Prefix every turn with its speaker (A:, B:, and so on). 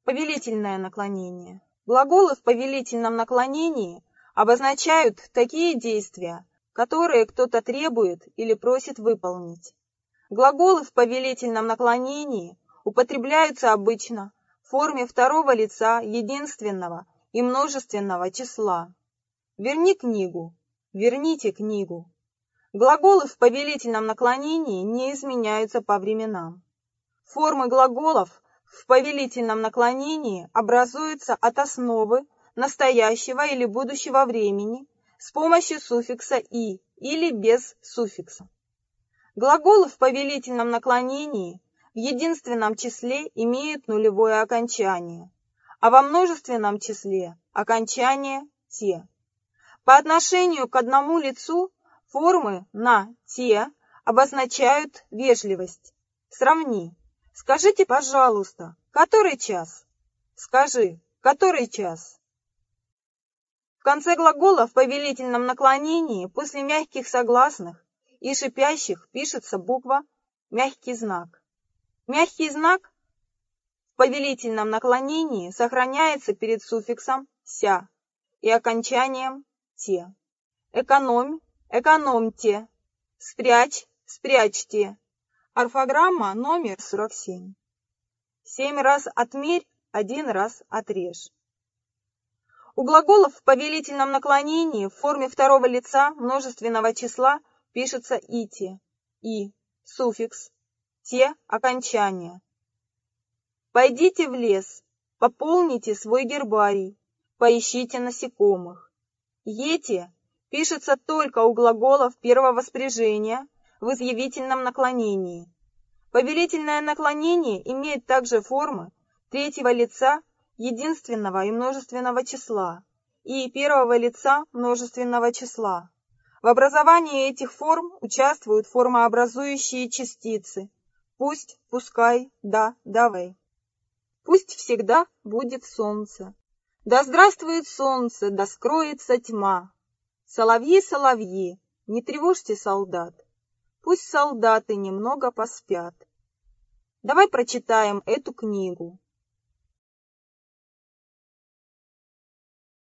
A: Повелительное наклонение. Глаголы в повелительном наклонении обозначают такие действия, которые кто-то требует или просит выполнить. Глаголы в повелительном наклонении употребляются обычно в форме второго лица единственного и множественного числа. Верни книгу, верните книгу. Глаголы в повелительном наклонении не изменяются по временам. Формы глаголов в повелительном наклонении образуются от основы настоящего или будущего времени с помощью суффикса «и» или без суффикса. Глаголы в повелительном наклонении в единственном числе имеют нулевое окончание, а во множественном числе окончание «те». По отношению к одному лицу формы «на», «те» обозначают вежливость. Сравни. Скажите, пожалуйста, который час? Скажи, который час? В конце глагола в повелительном наклонении после мягких согласных и шипящих пишется буква «мягкий знак». Мягкий знак в повелительном наклонении сохраняется перед суффиксом «ся» и окончанием «те». Экономь, экономьте, спрячь, спрячьте. Орфограмма номер 47. 7 раз отмерь, 1 раз отрежь. У глаголов в повелительном наклонении в форме второго лица множественного числа пишется «ите», «и», суффикс, «те» окончание. Пойдите в лес, пополните свой гербарий, поищите насекомых. «Ете» пишется только у глаголов первого спряжения в изъявительном наклонении. Повелительное наклонение имеет также формы третьего лица единственного и множественного числа и первого лица множественного числа. В образовании этих форм участвуют формообразующие частицы «пусть», «пускай», «да», «давай». Пусть всегда будет солнце. Да здравствует солнце, да скроется тьма. Соловьи, соловьи, не тревожьте солдат. Пусть солдаты немного поспят. Давай прочитаем эту книгу.